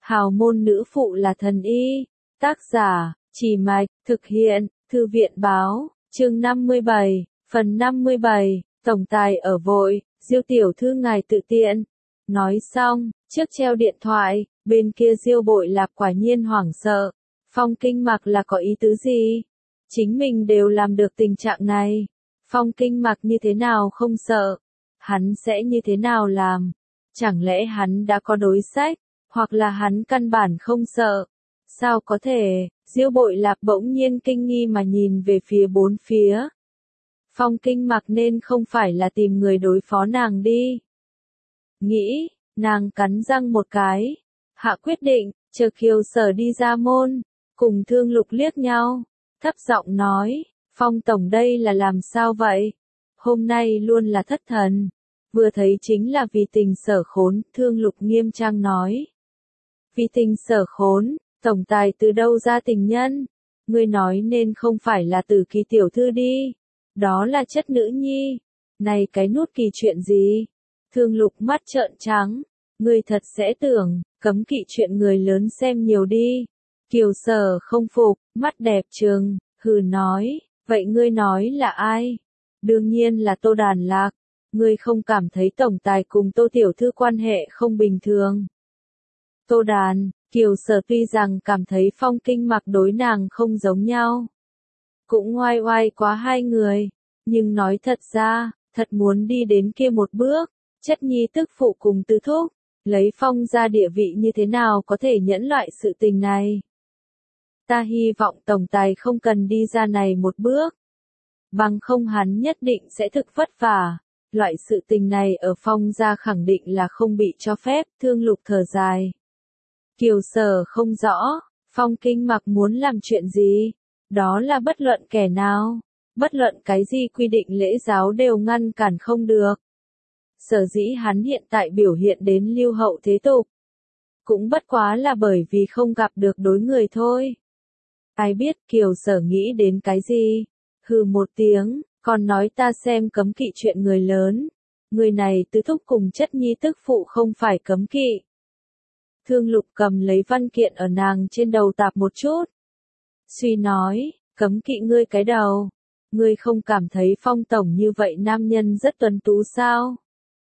Hào môn nữ phụ là thần y. Tác giả, Chỉ Mạch, thực hiện, Thư viện báo, chương 57, phần 57, tổng tài ở vội, Diêu tiểu thư ngài tự tiện. Nói xong, trước treo điện thoại, bên kia Diêu Bội Lạp quả nhiên hoảng sợ. Phong Kinh Mặc là có ý tứ gì? Chính mình đều làm được tình trạng này. Phong Kinh Mặc như thế nào không sợ? Hắn sẽ như thế nào làm? Chẳng lẽ hắn đã có đối sách? Hoặc là hắn căn bản không sợ? Sao có thể? Diêu Bội Lạp bỗng nhiên kinh nghi mà nhìn về phía bốn phía. Phong Kinh Mặc nên không phải là tìm người đối phó nàng đi. Nghĩ, nàng cắn răng một cái. Hạ quyết định, chờ Kiều Sở đi ra môn. Cùng Thương Lục liếc nhau. Thấp giọng nói, Phong Tổng đây là làm sao vậy? Hôm nay luôn là thất thần. Vừa thấy chính là vì tình sở khốn, Thương Lục nghiêm trang nói. Vì tình sở khốn, tổng tài từ đâu ra tình nhân? Ngươi nói nên không phải là Tử Kỳ tiểu thư đi. Đó là chất nữ nhi. Này cái nút kỳ chuyện gì? Thương Lục mắt trợn trắng. Ngươi thật sẽ tưởng, cấm kỵ chuyện người lớn xem nhiều đi. Kiều Sở không phục, mắt đẹp trừng, hừ nói, vậy ngươi nói là ai? Đương nhiên là Tô Đàn Lạc. Ngươi không cảm thấy tổng tài cùng Tô tiểu thư quan hệ không bình thường. Tô Đàn, Kiều Sở tuy rằng cảm thấy Phong Kinh Mặc đối nàng không giống nhau. Cũng oai oai quá hai người. Nhưng nói thật ra, thật muốn đi đến kia một bước, chất nhi tức phụ cùng tứ thúc, lấy Phong ra địa vị như thế nào có thể nhẫn loại sự tình này. Ta hy vọng tổng tài không cần đi ra này một bước. Bằng không hắn nhất định sẽ thực vất vả. Loại sự tình này ở Phong gia khẳng định là không bị cho phép, Thương Lục thở dài. Kiều Sở không rõ, Phong Kinh Mặc muốn làm chuyện gì? Đó là bất luận kẻ nào, bất luận cái gì quy định lễ giáo đều ngăn cản không được. Sở dĩ hắn hiện tại biểu hiện đến lưu hậu thế tục. Cũng bất quá là bởi vì không gặp được đối người thôi. Ai biết Kiều Sở nghĩ đến cái gì? Hừ một tiếng, còn nói ta xem cấm kỵ chuyện người lớn. Người này tứ thúc cùng chất nhi tức phụ không phải cấm kỵ. Thương Lục cầm lấy văn kiện ở nàng trên đầu tạp một chút. Suy nói, cấm kỵ ngươi cái đầu. Ngươi không cảm thấy Phong tổng như vậy nam nhân rất tuấn tú sao?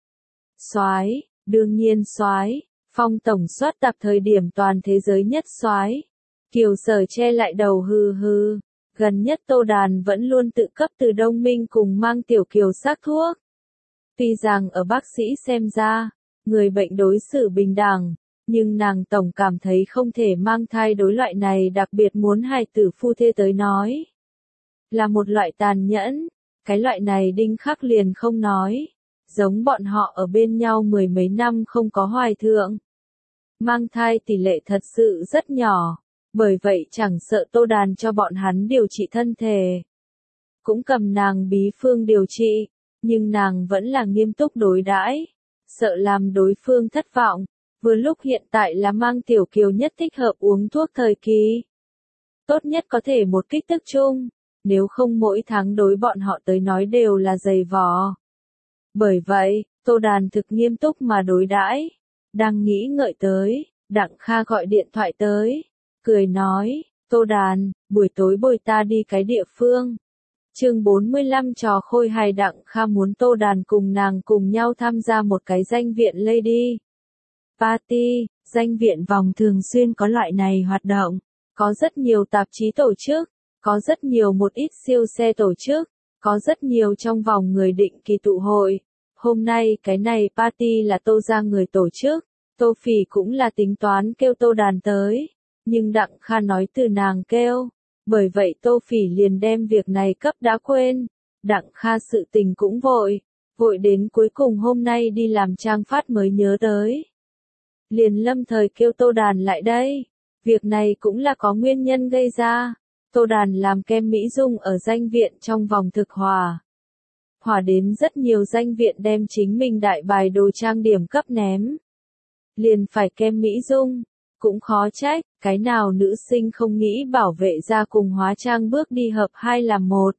Soái, đương nhiên soái, Phong tổng soát tập thời điểm toàn thế giới nhất soái. Kiều Sở che lại đầu hừ hừ. Gần nhất Tô Đàn vẫn luôn tự cấp từ Đông Minh cùng mang Tiểu Kiều xác thuốc. Tuy rằng ở bác sĩ xem ra, người bệnh đối xử bình đẳng, nhưng nàng tổng cảm thấy không thể mang thai đối loại này đặc biệt muốn hài tử phu thê tới nói. Là một loại tàn nhẫn, cái loại này đinh khắc liền không nói, giống bọn họ ở bên nhau mười mấy năm không có hoài thượng. Mang thai tỷ lệ thật sự rất nhỏ. Bởi vậy chẳng sợ Tô Đàn cho bọn hắn điều trị thân thể. Cũng cầm nàng bí phương điều trị, nhưng nàng vẫn là nghiêm túc đối đãi, sợ làm đối phương thất vọng. Vừa lúc hiện tại là mang Tiểu Kiều nhất thích hợp uống thuốc thời kỳ. Tốt nhất có thể một kích tức chung, nếu không mỗi tháng đối bọn họ tới nói đều là dày vò. Bởi vậy, Tô Đàn thực nghiêm túc mà đối đãi. Đang nghĩ ngợi tới, Đặng Kha gọi điện thoại tới. Cười nói, Tô Đàn, buổi tối bồi ta đi cái địa phương. Chương 45 trò khôi hài. Đặng Kha muốn Tô Đàn cùng nàng cùng nhau tham gia một cái danh viện lady party. Danh viện vòng thường xuyên có loại này hoạt động. Có rất nhiều tạp chí tổ chức, có rất nhiều một ít siêu xe tổ chức, có rất nhiều trong vòng người định kỳ tụ hội. Hôm nay cái này party là Tô gia người tổ chức, Tô Phỉ cũng là tính toán kêu Tô Đàn tới. Nhưng Đặng Kha nói từ nàng kêu, bởi vậy Tô Phỉ liền đem việc này cấp đã quên. Đặng Kha sự tình cũng vội đến cuối cùng hôm nay đi làm trang phát mới nhớ tới. Liền lâm thời kêu Tô Đàn lại đây, việc này cũng là có nguyên nhân gây ra. Tô Đàn làm kem Mỹ Dung ở danh viện trong vòng thực hòa đến rất nhiều danh viện đem chính mình đại bài đồ trang điểm cấp ném. Liền phải kem Mỹ Dung. Cũng khó trách, cái nào nữ sinh không nghĩ bảo vệ da cùng hóa trang bước đi hợp hai làm một.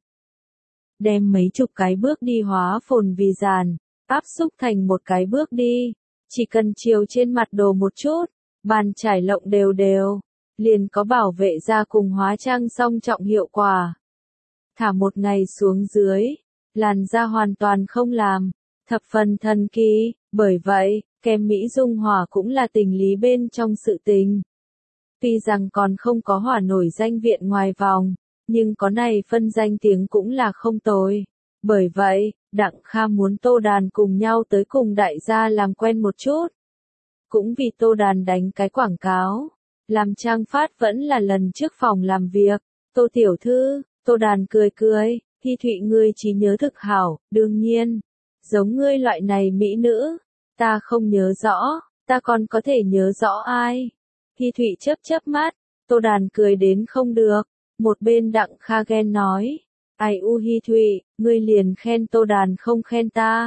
Đem mấy chục cái bước đi hóa phồn vì dàn, áp xúc thành một cái bước đi. Chỉ cần chiều trên mặt đồ một chút, Bàn trải lộng đều đều, liền có bảo vệ da cùng hóa trang song trọng hiệu quả. Thả một ngày xuống dưới, làn da hoàn toàn không làm, thập phần thần kỳ, bởi vậy, kem Mỹ dung hòa cũng là tình lý bên trong sự tình. Tuy rằng còn không có hỏa nổi danh viện ngoài vòng, nhưng có này phân danh tiếng cũng là không tồi. Bởi vậy, Đặng Kha muốn Tô Đàn cùng nhau tới cùng đại gia làm quen một chút. Cũng vì Tô Đàn đánh cái quảng cáo, làm trang phát vẫn là lần trước phòng làm việc. Tô tiểu thư, Tô Đàn cười cười, Thi Thụy ngươi trí nhớ thực hảo, đương nhiên, giống ngươi loại này mỹ nữ, ta không nhớ rõ, ta còn có thể nhớ rõ ai. Thi Thụy chớp chớp mắt, Tô Đàn cười đến không được, một bên Đặng Kha ghen nói, ai u Hi Thụy, ngươi liền khen Tô Đàn không khen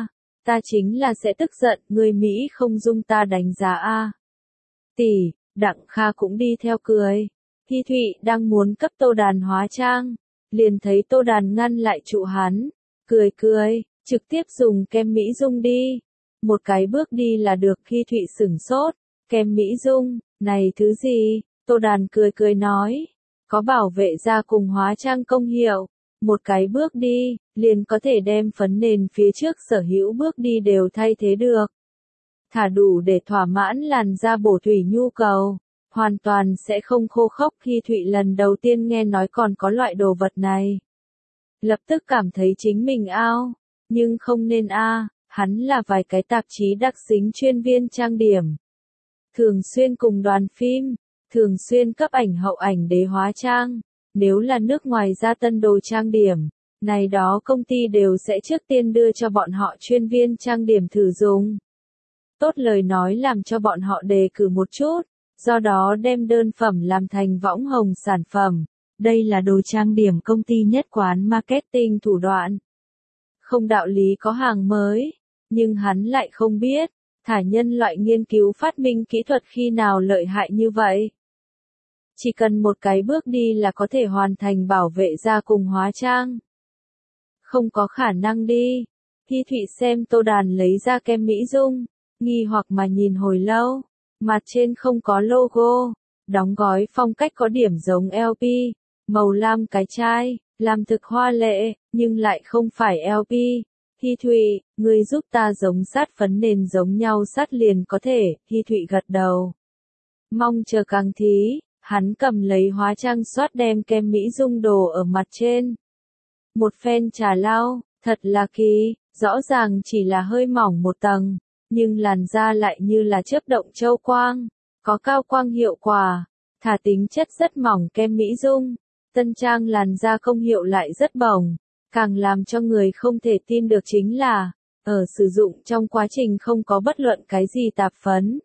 ta chính là sẽ tức giận, ngươi Mỹ không dung ta đánh giá a. Tỷ, Đặng Kha cũng đi theo cười. Hi Thụy đang muốn cấp Tô Đàn hóa trang, liền thấy Tô Đàn ngăn lại trụ hắn, cười cười, trực tiếp dùng kem Mỹ dung đi. Một cái bước đi là được. Hi Thụy sửng sốt, kem Mỹ dung, này thứ gì? Tô Đàn cười cười nói, có bảo vệ da cùng hóa trang công hiệu. Một cái bước đi, liền có thể đem phấn nền phía trước sở hữu bước đi đều thay thế được. Thả đủ để thỏa mãn làn da bổ thủy nhu cầu, hoàn toàn sẽ không khô khốc. Khi Thụy lần đầu tiên nghe nói còn có loại đồ vật này, lập tức cảm thấy chính mình ao, nhưng không nên hắn là vài cái tạp chí đặc xính chuyên viên trang điểm. Thường xuyên cùng đoàn phim, thường xuyên cấp ảnh hậu ảnh đế hóa trang. Nếu là nước ngoài ra tân đồ trang điểm, này đó công ty đều sẽ trước tiên đưa cho bọn họ chuyên viên trang điểm thử dùng. Tốt lời nói làm cho bọn họ đề cử một chút, do đó đem đơn phẩm làm thành võng hồng sản phẩm. Đây là đồ trang điểm công ty nhất quán marketing thủ đoạn. Không đạo lý có hàng mới, nhưng hắn lại không biết, thả nhân loại nghiên cứu phát minh kỹ thuật khi nào lợi hại như vậy. Chỉ cần một cái bước đi là có thể hoàn thành bảo vệ da cùng hóa trang. Không có khả năng đi. Hi Thụy xem Tô Đàn lấy ra kem Mỹ dung, nghi hoặc mà nhìn hồi lâu, mặt trên không có logo, đóng gói phong cách có điểm giống LP, màu lam cái chai, làm thực hoa lệ, nhưng lại không phải LP. Hi Thụy, ngươi giúp ta giống sát phấn nền giống nhau sát liền có thể. Hi Thụy gật đầu. Mong chờ càng thí. Hắn cầm lấy hóa trang xoát đem kem Mỹ dung đồ ở mặt trên. Một phen trà lau, thật là kỳ, rõ ràng chỉ là hơi mỏng một tầng, nhưng làn da lại như là chớp động châu quang, có cao quang hiệu quả, thả tính chất rất mỏng kem Mỹ dung. Tân trang làn da công hiệu lại rất bổng, càng làm cho người không thể tin được chính là, ở sử dụng trong quá trình không có bất luận cái gì tạp phấn.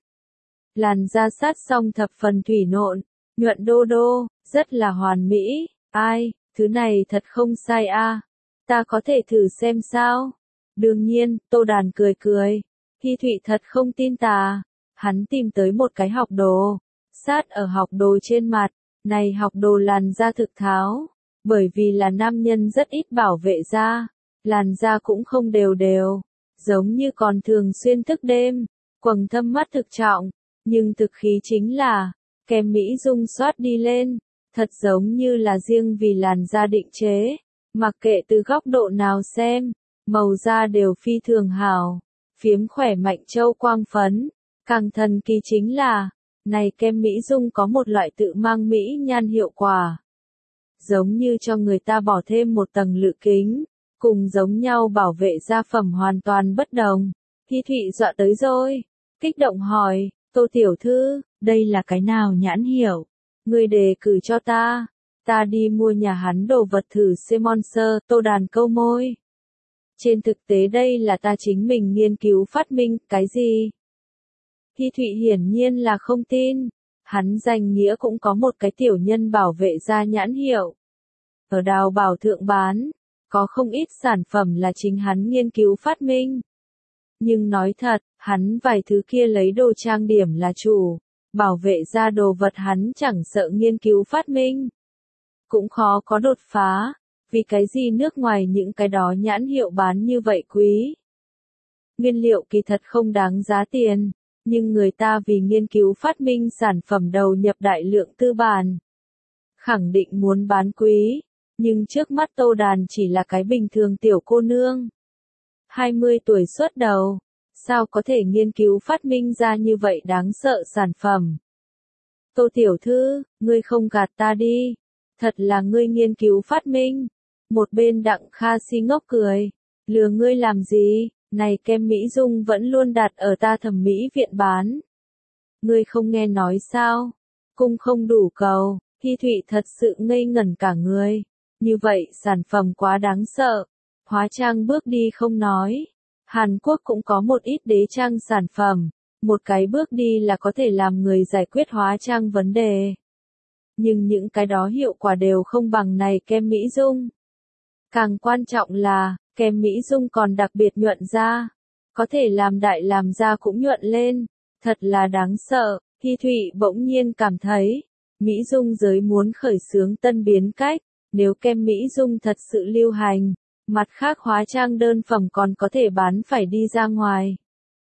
Làn da sát xong thập phần thủy nộn, nhuận đô đô, rất là hoàn mỹ. Ai, thứ này thật không sai ta có thể thử xem sao? Đương nhiên, Tô Đàn cười cười. Hi Thụy thật không tin tà. Hắn tìm tới một cái học đồ, sát ở học đồ trên mặt, này học đồ làn da thực tháo, bởi vì là nam nhân rất ít bảo vệ da, làn da cũng không đều đều, giống như còn thường xuyên thức đêm, quầng thâm mắt thực trọng, nhưng thực khí chính là kem Mỹ dung xoát đi lên, thật giống như là riêng vì làn da định chế, mặc kệ từ góc độ nào xem, màu da đều phi thường hảo, phiếm khỏe mạnh châu quang phấn, càng thần kỳ chính là, này kem Mỹ dung có một loại tự mang Mỹ nhan hiệu quả. Giống như cho người ta bỏ thêm một tầng lự kính, cùng giống nhau bảo vệ da phẩm hoàn toàn bất đồng. Hi Thụy dọa tới rồi, kích động hỏi, Tô tiểu thư, đây là cái nào nhãn hiệu? Ngươi đề cử cho ta đi mua nhà hắn đồ vật thử xem Monster. Tô Đàn câu môi. Trên thực tế đây là ta chính mình nghiên cứu phát minh, cái gì? Hi Thụy hiển nhiên là không tin, hắn danh nghĩa cũng có một cái tiểu nhân bảo vệ da nhãn hiệu. Ở Đào Bảo Thượng bán, có không ít sản phẩm là chính hắn nghiên cứu phát minh. Nhưng nói thật, hắn vài thứ kia lấy đồ trang điểm là chủ, bảo vệ da đồ vật hắn chẳng sợ nghiên cứu phát minh. Cũng khó có đột phá, vì cái gì nước ngoài những cái đó nhãn hiệu bán như vậy quý. Nguyên liệu kỳ thật không đáng giá tiền, nhưng người ta vì nghiên cứu phát minh sản phẩm đầu nhập đại lượng tư bản. Khẳng định muốn bán quý, nhưng trước mắt Tô Đàn chỉ là cái bình thường tiểu cô nương. 20 tuổi xuất đầu, sao có thể nghiên cứu phát minh ra như vậy đáng sợ sản phẩm. Tô tiểu thư, ngươi không gạt ta đi, thật là ngươi nghiên cứu phát minh. Một bên Đặng Kha si ngốc cười, lừa ngươi làm gì, này kem Mỹ Dung vẫn luôn đặt ở ta thẩm mỹ viện bán. Ngươi không nghe nói sao, cung không đủ cầu, Thi Thụy thật sự ngây ngẩn cả người, như vậy sản phẩm quá đáng sợ. Hóa trang bước đi không nói, Hàn Quốc cũng có một ít đế trang sản phẩm, một cái bước đi là có thể làm người giải quyết hóa trang vấn đề. Nhưng những cái đó hiệu quả đều không bằng này kem Mỹ Dung. Càng quan trọng là, kem Mỹ Dung còn đặc biệt nhuận da, có thể làm đại làm da cũng nhuận lên, thật là đáng sợ. Thi Thụy bỗng nhiên cảm thấy, Mỹ Dung giới muốn khởi xướng tân biến cách, nếu kem Mỹ Dung thật sự lưu hành, mặt khác hóa trang đơn phẩm còn có thể bán phải đi ra ngoài.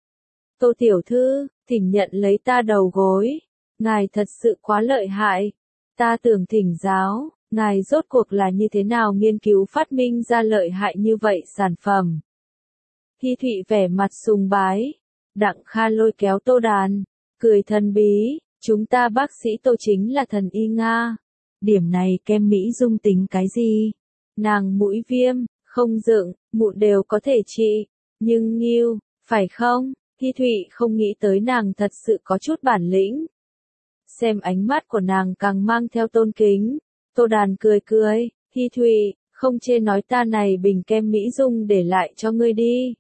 Tô tiểu thư, thỉnh nhận lấy ta đầu gối, ngài thật sự quá lợi hại, ta tưởng thỉnh giáo, ngài rốt cuộc là như thế nào nghiên cứu phát minh ra lợi hại như vậy sản phẩm. Thi Thụy vẻ mặt sùng bái, Đặng Kha lôi kéo Tô Đàn, cười thần bí, chúng ta bác sĩ Tô chính là thần y Nga. Điểm này kem Mỹ Dung tính cái gì? Nàng mũi viêm, không dựng, mụn đều có thể trị, nhưng nghiêu, phải không? Thi Thụy không nghĩ tới nàng thật sự có chút bản lĩnh. Xem ánh mắt của nàng càng mang theo tôn kính, Tô Đàn cười cười, Thi Thụy, không chê nói ta này bình kem Mỹ Dung để lại cho ngươi đi.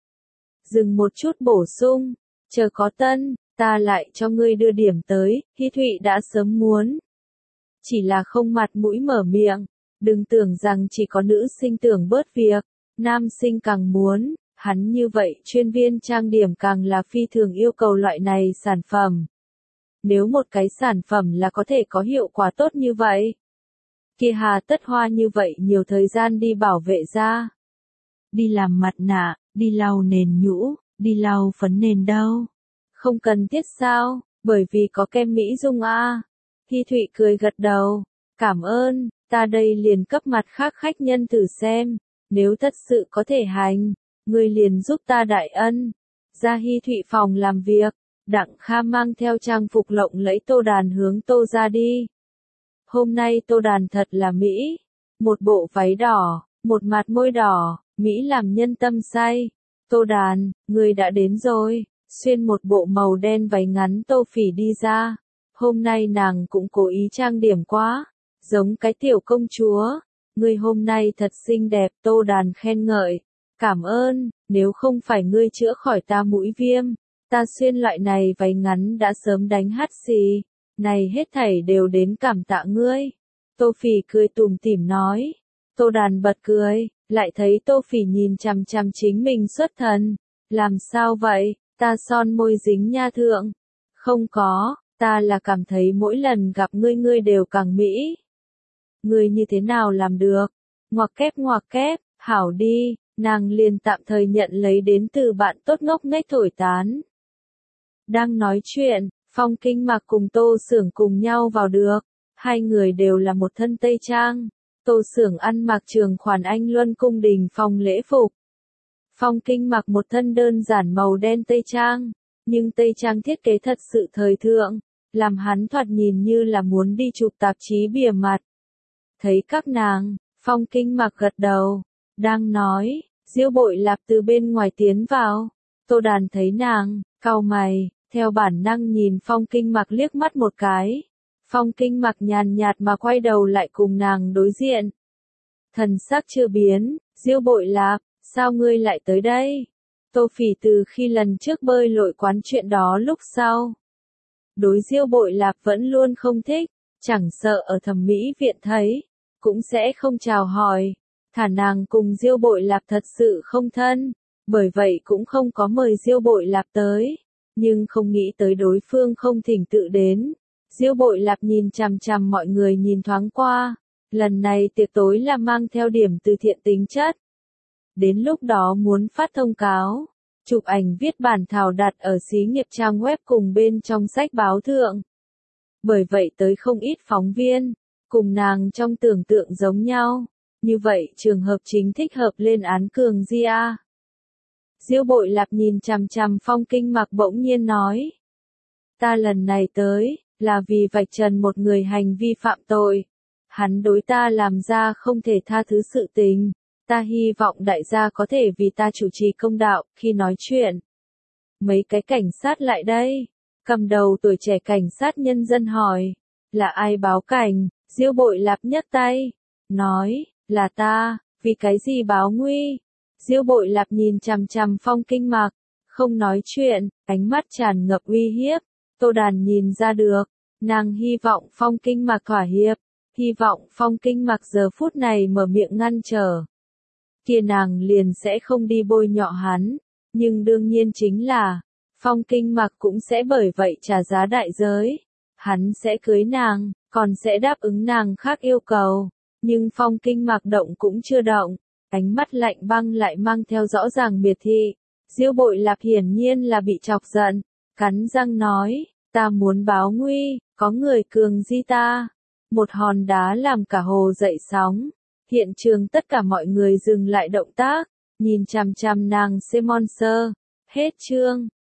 Dừng một chút bổ sung, chờ có tân, ta lại cho ngươi đưa điểm tới, Thi Thụy đã sớm muốn. Chỉ là không mặt mũi mở miệng, đừng tưởng rằng chỉ có nữ sinh tưởng bớt việc, nam sinh càng muốn, hắn như vậy chuyên viên trang điểm càng là phi thường yêu cầu loại này sản phẩm. Nếu một cái sản phẩm là có thể có hiệu quả tốt như vậy, kia hà tất hoa như vậy nhiều thời gian đi bảo vệ da, đi làm mặt nạ, đi lau nền nhũ, đi lau phấn nền đâu. Không cần thiết sao, bởi vì có kem Mỹ Dung a. Thi Thụy cười gật đầu, cảm ơn, ta đây liền cấp mặt khác khách nhân thử xem, nếu thật sự có thể hành, ngươi liền giúp ta đại ân. Ra Thi Thụy phòng làm việc, Đặng Kha mang theo trang phục lộng lẫy Tô Đàn hướng Tô ra đi. Hôm nay Tô Đàn thật là Mỹ, một bộ váy đỏ, một mặt môi đỏ, Mỹ làm nhân tâm say. Tô Đàn, ngươi đã đến rồi, xuyên một bộ màu đen váy ngắn Tô Phỉ đi ra. Hôm nay nàng cũng cố ý trang điểm quá, giống cái tiểu công chúa. Ngươi hôm nay thật xinh đẹp, Tô Đàn khen ngợi. Cảm ơn, nếu không phải ngươi chữa khỏi ta mũi viêm, ta xuyên loại này váy ngắn đã sớm đánh hắt xì. Này hết thảy đều đến cảm tạ ngươi. Tô Phỉ cười tủm tỉm nói. Tô Đàn bật cười, lại thấy Tô Phỉ nhìn chằm chằm chính mình xuất thần. Làm sao vậy, ta son môi dính nha thượng. Không có, ta là cảm thấy mỗi lần gặp ngươi đều càng mỹ. Ngươi như thế nào làm được? Ngoặc kép, hảo đi, nàng liền tạm thời nhận lấy đến từ bạn tốt ngốc nghếch thổi tán. Đang nói chuyện, Phong Kinh Mạc cùng Tô Xưởng cùng nhau vào được, hai người đều là một thân tây trang. Tô Xưởng ăn mặc trường khoản Anh Luân cung đình phong lễ phục. Phong Kinh Mạc một thân đơn giản màu đen tây trang, nhưng tây trang thiết kế thật sự thời thượng, làm hắn thoạt nhìn như là muốn đi chụp tạp chí bìa mặt. Thấy các nàng, Phong Kinh Mạc gật đầu, đang nói, Diêu Bội Lạp từ bên ngoài tiến vào. Tô Đàn thấy nàng, cau mày, theo bản năng nhìn Phong Kinh Mạc liếc mắt một cái. Phong Kinh Mạc nhàn nhạt mà quay đầu lại cùng nàng đối diện. Thần sắc chưa biến, Diêu Bội Lạp, sao ngươi lại tới đây? Tô Phỉ từ khi lần trước bơi lội quán chuyện đó lúc sau. Đối Diêu Bội Lạp vẫn luôn không thích, chẳng sợ ở thẩm mỹ viện thấy, cũng sẽ không chào hỏi. Thả nàng cùng Diêu Bội Lạp thật sự không thân, bởi vậy cũng không có mời Diêu Bội Lạp tới. Nhưng không nghĩ tới đối phương không thỉnh tự đến. Diêu Bội Lạp nhìn chằm chằm mọi người nhìn thoáng qua. Lần này tiệc tối là mang theo điểm từ thiện tính chất. Đến lúc đó muốn phát thông cáo, chụp ảnh viết bản thảo đặt ở xí nghiệp trang web cùng bên trong sách báo thượng. Bởi vậy tới không ít phóng viên, cùng nàng trong tưởng tượng giống nhau. Như vậy trường hợp chính thích hợp lên án Cường Di a. Diêu Bội Lạp nhìn chằm chằm Phong Kinh Mặc bỗng nhiên nói. Ta lần này tới, là vì vạch trần một người hành vi phạm tội. Hắn đối ta làm ra không thể tha thứ sự tình. Ta hy vọng đại gia có thể vì ta chủ trì công đạo khi nói chuyện. Mấy cái cảnh sát lại đây. Cầm đầu tuổi trẻ cảnh sát nhân dân hỏi. Là ai báo cảnh? Diêu Bội Lạp nhấc tay. Nói, là ta, vì cái gì báo nguy? Diêu Bội Lạp nhìn chằm chằm Phong Kinh Mặc, không nói chuyện, ánh mắt tràn ngập uy hiếp. Tô Đàn nhìn ra được, nàng hy vọng Phong Kinh Mặc thỏa hiệp, hy vọng Phong Kinh Mặc giờ phút này mở miệng ngăn trở. Kia nàng liền sẽ không đi bôi nhọ hắn, nhưng đương nhiên chính là, Phong Kinh Mặc cũng sẽ bởi vậy trả giá đại giới. Hắn sẽ cưới nàng, còn sẽ đáp ứng nàng khác yêu cầu. Nhưng Phong Kinh Mặc động cũng chưa động, ánh mắt lạnh băng lại mang theo rõ ràng miệt thị. Diêu Bội Lạp hiển nhiên là bị chọc giận, cắn răng nói, ta muốn báo nguy, có người Cường Di ta. Một hòn đá làm cả hồ dậy sóng. Hiện trường tất cả mọi người dừng lại động tác, nhìn chằm chằm nàng Semonser. Hết chương.